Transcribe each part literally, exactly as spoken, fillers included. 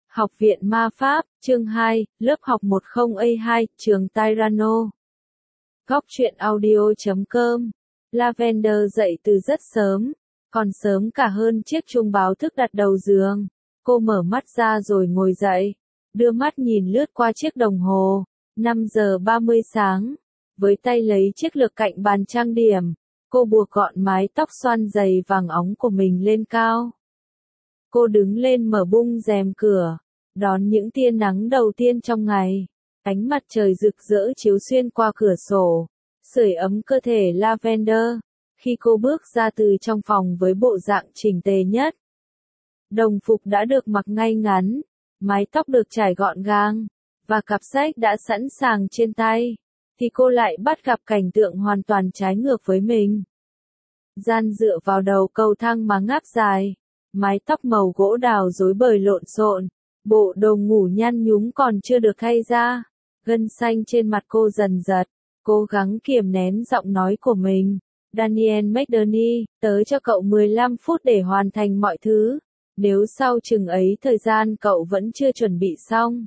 Học viện Ma Pháp, chương hai, lớp học một không A hai, trường Tyranno. Góc truyện audio chấm com. Lavender dậy từ rất sớm, còn sớm cả hơn chiếc chuông báo thức đặt đầu giường. Cô mở mắt ra rồi ngồi dậy, đưa mắt nhìn lướt qua chiếc đồng hồ, năm giờ ba mươi sáng. Với tay lấy chiếc lược cạnh bàn trang điểm, cô buộc gọn mái tóc xoăn dày vàng óng của mình lên cao. Cô đứng lên mở bung rèm cửa, đón những tia nắng đầu tiên trong ngày. Ánh mặt trời rực rỡ chiếu xuyên qua cửa sổ, sưởi ấm cơ thể Lavender, khi cô bước ra từ trong phòng với bộ dạng chỉnh tề nhất. Đồng phục đã được mặc ngay ngắn, mái tóc được trải gọn gàng, và cặp sách đã sẵn sàng trên tay, thì cô lại bắt gặp cảnh tượng hoàn toàn trái ngược với mình. Gian dựa vào đầu cầu thang mà ngáp dài, mái tóc màu gỗ đào rối bời lộn xộn, bộ đồ ngủ nhăn nhúm còn chưa được thay ra, gân xanh trên mặt cô dần giật, cố gắng kiềm nén giọng nói của mình. Daniel McDurney, tớ cho cậu mười lăm phút để hoàn thành mọi thứ, nếu sau chừng ấy thời gian cậu vẫn chưa chuẩn bị xong,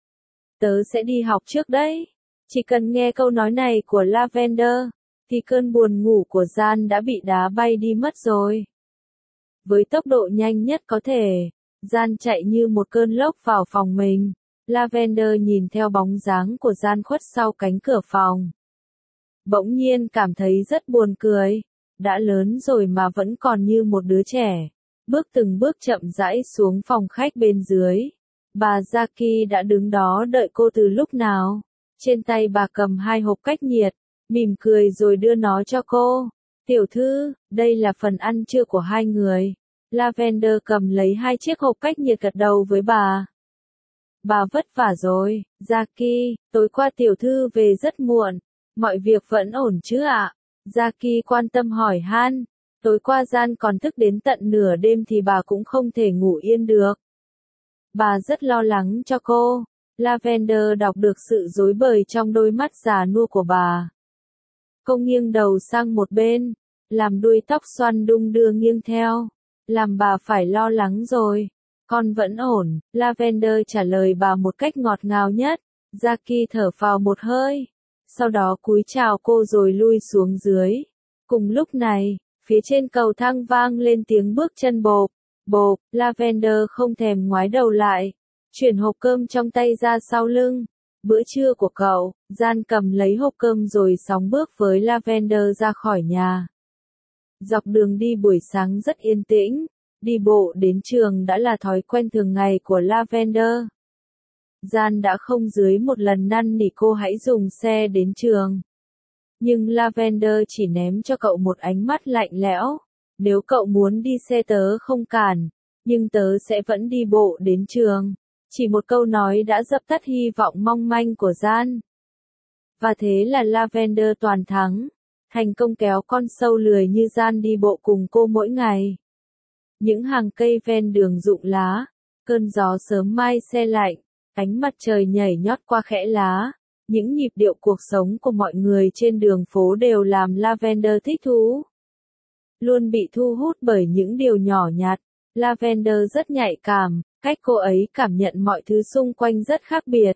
tớ sẽ đi học trước đấy. Chỉ cần nghe câu nói này của Lavender, thì cơn buồn ngủ của Gian đã bị đá bay đi mất rồi. Với tốc độ nhanh nhất có thể, Gian chạy như một cơn lốc vào phòng mình. Lavender nhìn theo bóng dáng của Gian khuất sau cánh cửa phòng. Bỗng nhiên cảm thấy rất buồn cười, đã lớn rồi mà vẫn còn như một đứa trẻ. Bước từng bước chậm rãi xuống phòng khách bên dưới. Bà Jackie đã đứng đó đợi cô từ lúc nào. Trên tay bà cầm hai hộp cách nhiệt, mỉm cười rồi đưa nó cho cô. Tiểu thư, đây là phần ăn trưa của hai người. Lavender cầm lấy hai chiếc hộp cách nhiệt gật đầu với bà. Bà vất vả rồi, Jackie, tối qua tiểu thư về rất muộn. Mọi việc vẫn ổn chứ ạ? Jackie quan tâm hỏi han. Tối qua Gian còn thức đến tận nửa đêm thì bà cũng không thể ngủ yên được. Bà rất lo lắng cho cô. Lavender đọc được sự rối bời trong đôi mắt già nua của bà. Cô nghiêng đầu sang một bên, làm đuôi tóc xoăn đung đưa nghiêng theo. Làm bà phải lo lắng rồi. Con vẫn ổn, Lavender trả lời bà một cách ngọt ngào nhất. Jackie thở phào một hơi, sau đó cúi chào cô rồi lui xuống dưới. Cùng lúc này, phía trên cầu thang vang lên tiếng bước chân bộp, bộp. Lavender không thèm ngoái đầu lại, chuyển hộp cơm trong tay ra sau lưng. Bữa trưa của cậu. Gian cầm lấy hộp cơm rồi sóng bước với Lavender ra khỏi nhà. Dọc đường đi buổi sáng rất yên tĩnh, đi bộ đến trường đã là thói quen thường ngày của Lavender. Gian đã không dưới một lần năn nỉ cô hãy dùng xe đến trường. Nhưng Lavender chỉ ném cho cậu một ánh mắt lạnh lẽo. Nếu cậu muốn đi xe tớ không cản, nhưng tớ sẽ vẫn đi bộ đến trường. Chỉ một câu nói đã dập tắt hy vọng mong manh của Gian. Và thế là Lavender toàn thắng, thành công kéo con sâu lười như Gian đi bộ cùng cô mỗi ngày. Những hàng cây ven đường rụng lá, cơn gió sớm mai se lạnh, ánh mặt trời nhảy nhót qua khẽ lá. Những nhịp điệu cuộc sống của mọi người trên đường phố đều làm Lavender thích thú. Luôn bị thu hút bởi những điều nhỏ nhặt, Lavender rất nhạy cảm, cách cô ấy cảm nhận mọi thứ xung quanh rất khác biệt.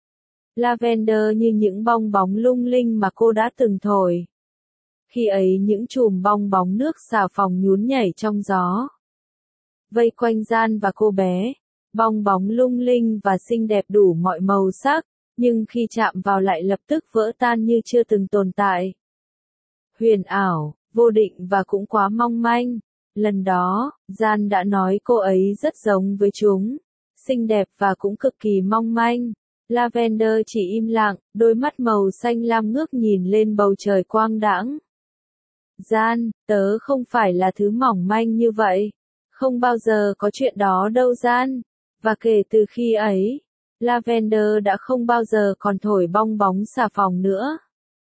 Lavender như những bong bóng lung linh mà cô đã từng thổi. Khi ấy những chùm bong bóng nước xà phòng nhún nhảy trong gió, vây quanh Gian và cô bé. Bong bóng lung linh và xinh đẹp đủ mọi màu sắc, nhưng khi chạm vào lại lập tức vỡ tan như chưa từng tồn tại. Huyền ảo, vô định và cũng quá mong manh. Lần đó, Gian đã nói cô ấy rất giống với chúng, xinh đẹp và cũng cực kỳ mong manh. Lavender chỉ im lặng, đôi mắt màu xanh lam ngước nhìn lên bầu trời quang đãng. Gian, tớ không phải là thứ mỏng manh như vậy. Không bao giờ có chuyện đó đâu Gian. Và kể từ khi ấy, Lavender đã không bao giờ còn thổi bong bóng xà phòng nữa.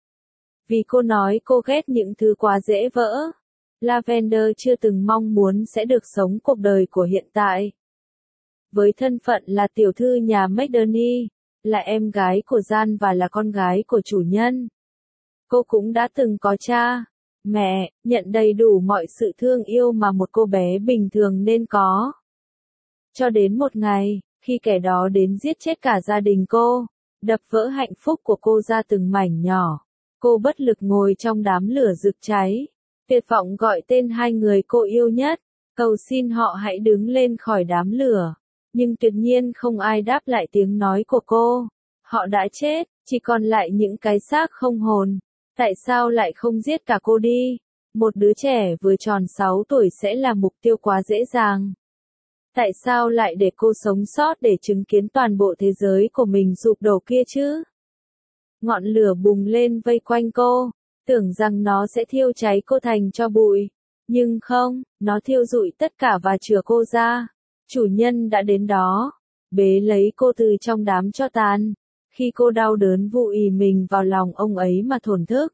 Vì cô nói cô ghét những thứ quá dễ vỡ. Lavender chưa từng mong muốn sẽ được sống cuộc đời của hiện tại. Với thân phận là tiểu thư nhà McDurney, là em gái của Gian và là con gái của chủ nhân, cô cũng đã từng có cha, mẹ, nhận đầy đủ mọi sự thương yêu mà một cô bé bình thường nên có. Cho đến một ngày, khi kẻ đó đến giết chết cả gia đình cô, đập vỡ hạnh phúc của cô ra từng mảnh nhỏ. Cô bất lực ngồi trong đám lửa rực cháy, tuyệt vọng gọi tên hai người cô yêu nhất, cầu xin họ hãy đứng lên khỏi đám lửa. Nhưng tuyệt nhiên không ai đáp lại tiếng nói của cô. Họ đã chết, chỉ còn lại những cái xác không hồn. Tại sao lại không giết cả cô đi? Một đứa trẻ vừa tròn sáu tuổi sẽ là mục tiêu quá dễ dàng. Tại sao lại để cô sống sót để chứng kiến toàn bộ thế giới của mình sụp đổ kia chứ? Ngọn lửa bùng lên vây quanh cô, tưởng rằng nó sẽ thiêu cháy cô thành tro bụi. Nhưng không, nó thiêu rụi tất cả và chừa cô ra. Chủ nhân đã đến đó, bế lấy cô từ trong đám tro tàn. Khi cô đau đớn vùi mình vào lòng ông ấy mà thổn thức.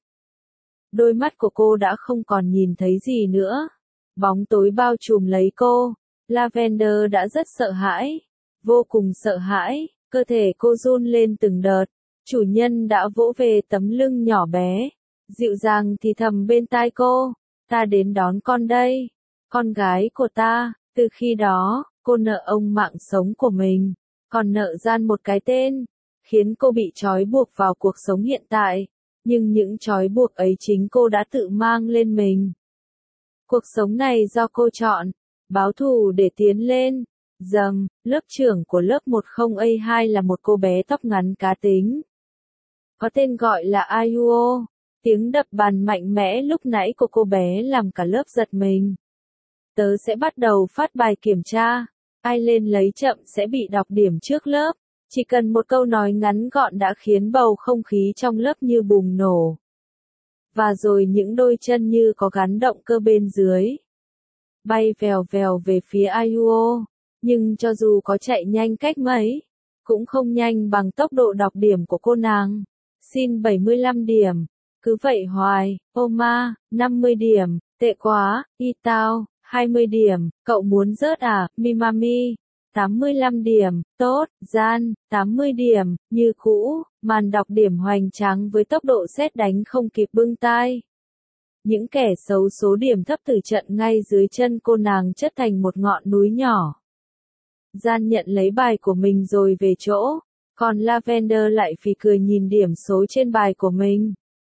Đôi mắt của cô đã không còn nhìn thấy gì nữa. Bóng tối bao trùm lấy cô. Lavender đã rất sợ hãi, vô cùng sợ hãi, cơ thể cô run lên từng đợt. Chủ nhân đã vỗ về tấm lưng nhỏ bé, dịu dàng thì thầm bên tai cô, ta đến đón con đây, con gái của ta. Từ khi đó, cô nợ ông mạng sống của mình, còn nợ gian một cái tên, khiến cô bị trói buộc vào cuộc sống hiện tại, nhưng những trói buộc ấy chính cô đã tự mang lên mình. Cuộc sống này do cô chọn, báo thù để tiến lên. Dầm, lớp trưởng của lớp một không A hai là một cô bé tóc ngắn cá tính. Có tên gọi là Ayuo. Tiếng đập bàn mạnh mẽ lúc nãy của cô bé làm cả lớp giật mình. Tớ sẽ bắt đầu phát bài kiểm tra. Ai lên lấy chậm sẽ bị đọc điểm trước lớp. Chỉ cần một câu nói ngắn gọn đã khiến bầu không khí trong lớp như bùng nổ. Và rồi những đôi chân như có gắn động cơ bên dưới. Bay vèo vèo về phía Ayuo. Nhưng cho dù có chạy nhanh cách mấy, cũng không nhanh bằng tốc độ đọc điểm của cô nàng. Xin bảy mươi lăm điểm. Cứ vậy hoài. Oma, năm mươi điểm. Tệ quá. Itao, hai mươi điểm. Cậu muốn rớt à? Mimami, tám mươi lăm điểm. Tốt. Gian, tám mươi điểm. Như cũ, màn đọc điểm hoành tráng với tốc độ sét đánh không kịp bưng tai. Những kẻ xấu số điểm thấp từ trận ngay dưới chân cô nàng chất thành một ngọn núi nhỏ. Gian nhận lấy bài của mình rồi về chỗ, còn Lavender lại phì cười nhìn điểm số trên bài của mình.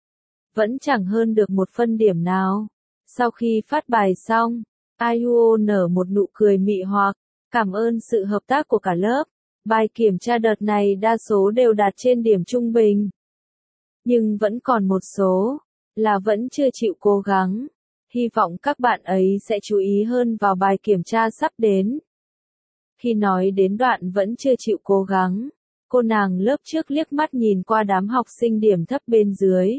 Vẫn chẳng hơn được một phân điểm nào. Sau khi phát bài xong, Ayuo nở một nụ cười mị hoặc, cảm ơn sự hợp tác của cả lớp. Bài kiểm tra đợt này đa số đều đạt trên điểm trung bình. Nhưng vẫn còn một số, là vẫn chưa chịu cố gắng. Hy vọng các bạn ấy sẽ chú ý hơn vào bài kiểm tra sắp đến. Khi nói đến đoạn vẫn chưa chịu cố gắng, cô nàng lớp trước liếc mắt nhìn qua đám học sinh điểm thấp bên dưới.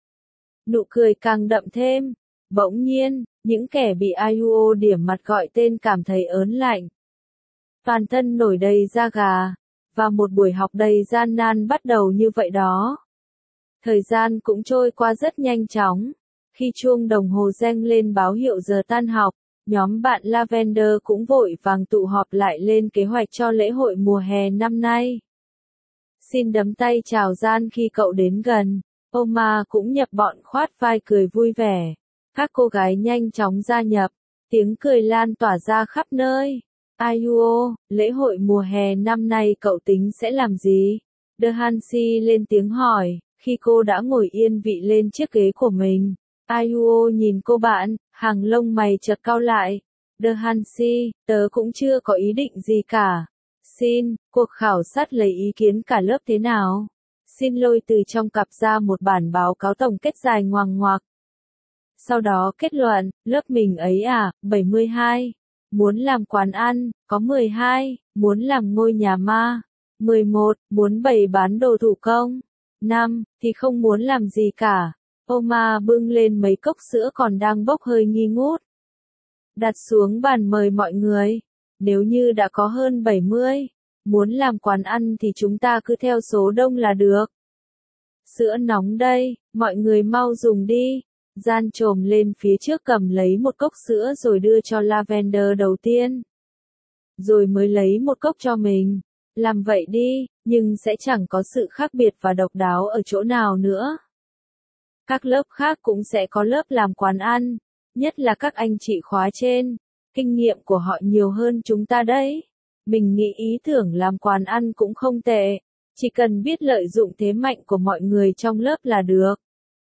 Nụ cười càng đậm thêm. Bỗng nhiên, những kẻ bị Ayuo điểm mặt gọi tên cảm thấy ớn lạnh. Toàn thân nổi đầy da gà. Và một buổi học đầy gian nan bắt đầu như vậy đó. Thời gian cũng trôi qua rất nhanh chóng. Khi chuông đồng hồ reng lên báo hiệu giờ tan học, nhóm bạn Lavender cũng vội vàng tụ họp lại lên kế hoạch cho lễ hội mùa hè năm nay. Xin đấm tay chào Gian khi cậu đến gần. Oma cũng nhập bọn khoát vai cười vui vẻ. Các cô gái nhanh chóng gia nhập. Tiếng cười lan tỏa ra khắp nơi. Ayuo, lễ hội mùa hè năm nay cậu tính sẽ làm gì? Dehansi lên tiếng hỏi, khi cô đã ngồi yên vị lên chiếc ghế của mình. Ayuo nhìn cô bạn, hàng lông mày chợt cau lại. Dehansi, tớ cũng chưa có ý định gì cả. Xin, cuộc khảo sát lấy ý kiến cả lớp thế nào? Xin lôi từ trong cặp ra một bản báo cáo tổng kết dài ngoằng ngoạc. Sau đó kết luận, lớp mình ấy à, bảy mươi hai. Muốn làm quán ăn, có mười hai. Muốn làm ngôi nhà ma, mười một. Muốn bày bán đồ thủ công, năm. Thì không muốn làm gì cả. Oma bưng lên mấy cốc sữa còn đang bốc hơi nghi ngút. Đặt xuống bàn mời mọi người. Nếu như đã có hơn bảy mươi, muốn làm quán ăn thì chúng ta cứ theo số đông là được. Sữa nóng đây, mọi người mau dùng đi. Gian trồm lên phía trước cầm lấy một cốc sữa rồi đưa cho Lavender đầu tiên. Rồi mới lấy một cốc cho mình. Làm vậy đi, nhưng sẽ chẳng có sự khác biệt và độc đáo ở chỗ nào nữa. Các lớp khác cũng sẽ có lớp làm quán ăn, nhất là các anh chị khóa trên. Kinh nghiệm của họ nhiều hơn chúng ta đấy. Mình nghĩ ý tưởng làm quán ăn cũng không tệ. Chỉ cần biết lợi dụng thế mạnh của mọi người trong lớp là được.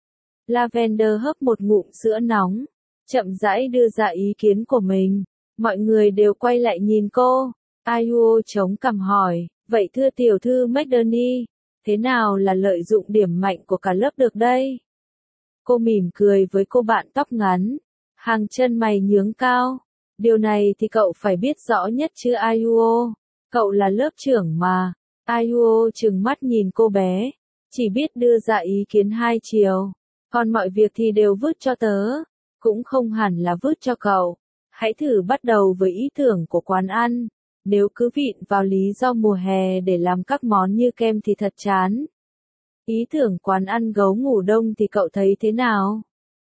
Lavender hớp một ngụm sữa nóng, chậm rãi đưa ra ý kiến của mình. Mọi người đều quay lại nhìn cô. Ayuo chống cằm hỏi, vậy thưa tiểu thư McDurney, thế nào là lợi dụng điểm mạnh của cả lớp được đây? Cô mỉm cười với cô bạn tóc ngắn, hàng chân mày nhướng cao. Điều này thì cậu phải biết rõ nhất chứ Ayuo. Cậu là lớp trưởng mà. Ayuo trừng mắt nhìn cô bé, chỉ biết đưa ra ý kiến hai chiều. Còn mọi việc thì đều vứt cho tớ. Cũng không hẳn là vứt cho cậu. Hãy thử bắt đầu với ý tưởng của quán ăn. Nếu cứ vịn vào lý do mùa hè để làm các món như kem thì thật chán. Ý tưởng quán ăn gấu ngủ đông thì cậu thấy thế nào?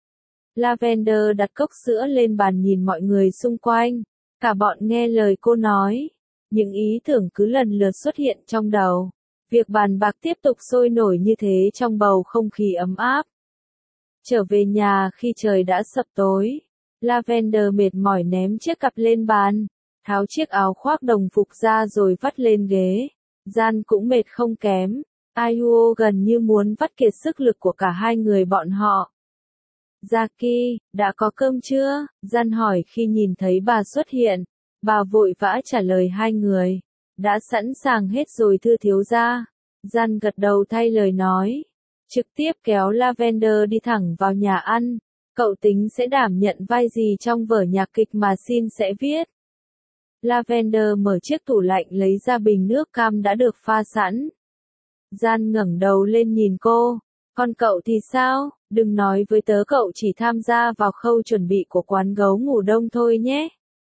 Lavender đặt cốc sữa lên bàn nhìn mọi người xung quanh. Cả bọn nghe lời cô nói. Những ý tưởng cứ lần lượt xuất hiện trong đầu. Việc bàn bạc tiếp tục sôi nổi như thế trong bầu không khí ấm áp. Trở về nhà khi trời đã sập tối. Lavender mệt mỏi ném chiếc cặp lên bàn. Tháo chiếc áo khoác đồng phục ra rồi vắt lên ghế. Gian cũng mệt không kém. Ayuo gần như muốn vắt kiệt sức lực của cả hai người bọn họ. Jackie, đã có cơm chưa? Gian hỏi khi nhìn thấy bà xuất hiện. Bà vội vã trả lời hai người. Đã sẵn sàng hết rồi thưa thiếu gia. Gian gật đầu thay lời nói. Trực tiếp kéo Lavender đi thẳng vào nhà ăn. Cậu tính sẽ đảm nhận vai gì trong vở nhạc kịch mà Sin sẽ viết? Lavender mở chiếc tủ lạnh lấy ra bình nước cam đã được pha sẵn. Gian ngẩng đầu lên nhìn cô. Còn cậu thì sao? Đừng nói với tớ cậu chỉ tham gia vào khâu chuẩn bị của quán gấu ngủ đông thôi nhé.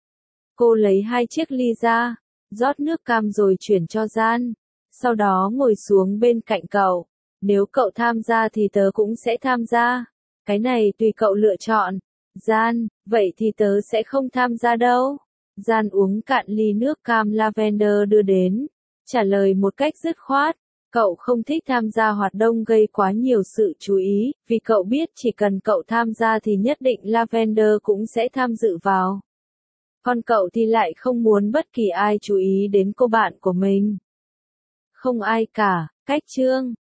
Cô lấy hai chiếc ly ra, rót nước cam rồi chuyển cho Gian. Sau đó ngồi xuống bên cạnh cậu. Nếu cậu tham gia thì tớ cũng sẽ tham gia. Cái này tùy cậu lựa chọn. Gian, vậy thì tớ sẽ không tham gia đâu. Gian uống cạn ly nước cam Lavender đưa đến. Trả lời một cách dứt khoát. Cậu không thích tham gia hoạt động gây quá nhiều sự chú ý, vì cậu biết chỉ cần cậu tham gia thì nhất định Lavender cũng sẽ tham dự vào. Còn cậu thì lại không muốn bất kỳ ai chú ý đến cô bạn của mình. Không ai cả, cách chương.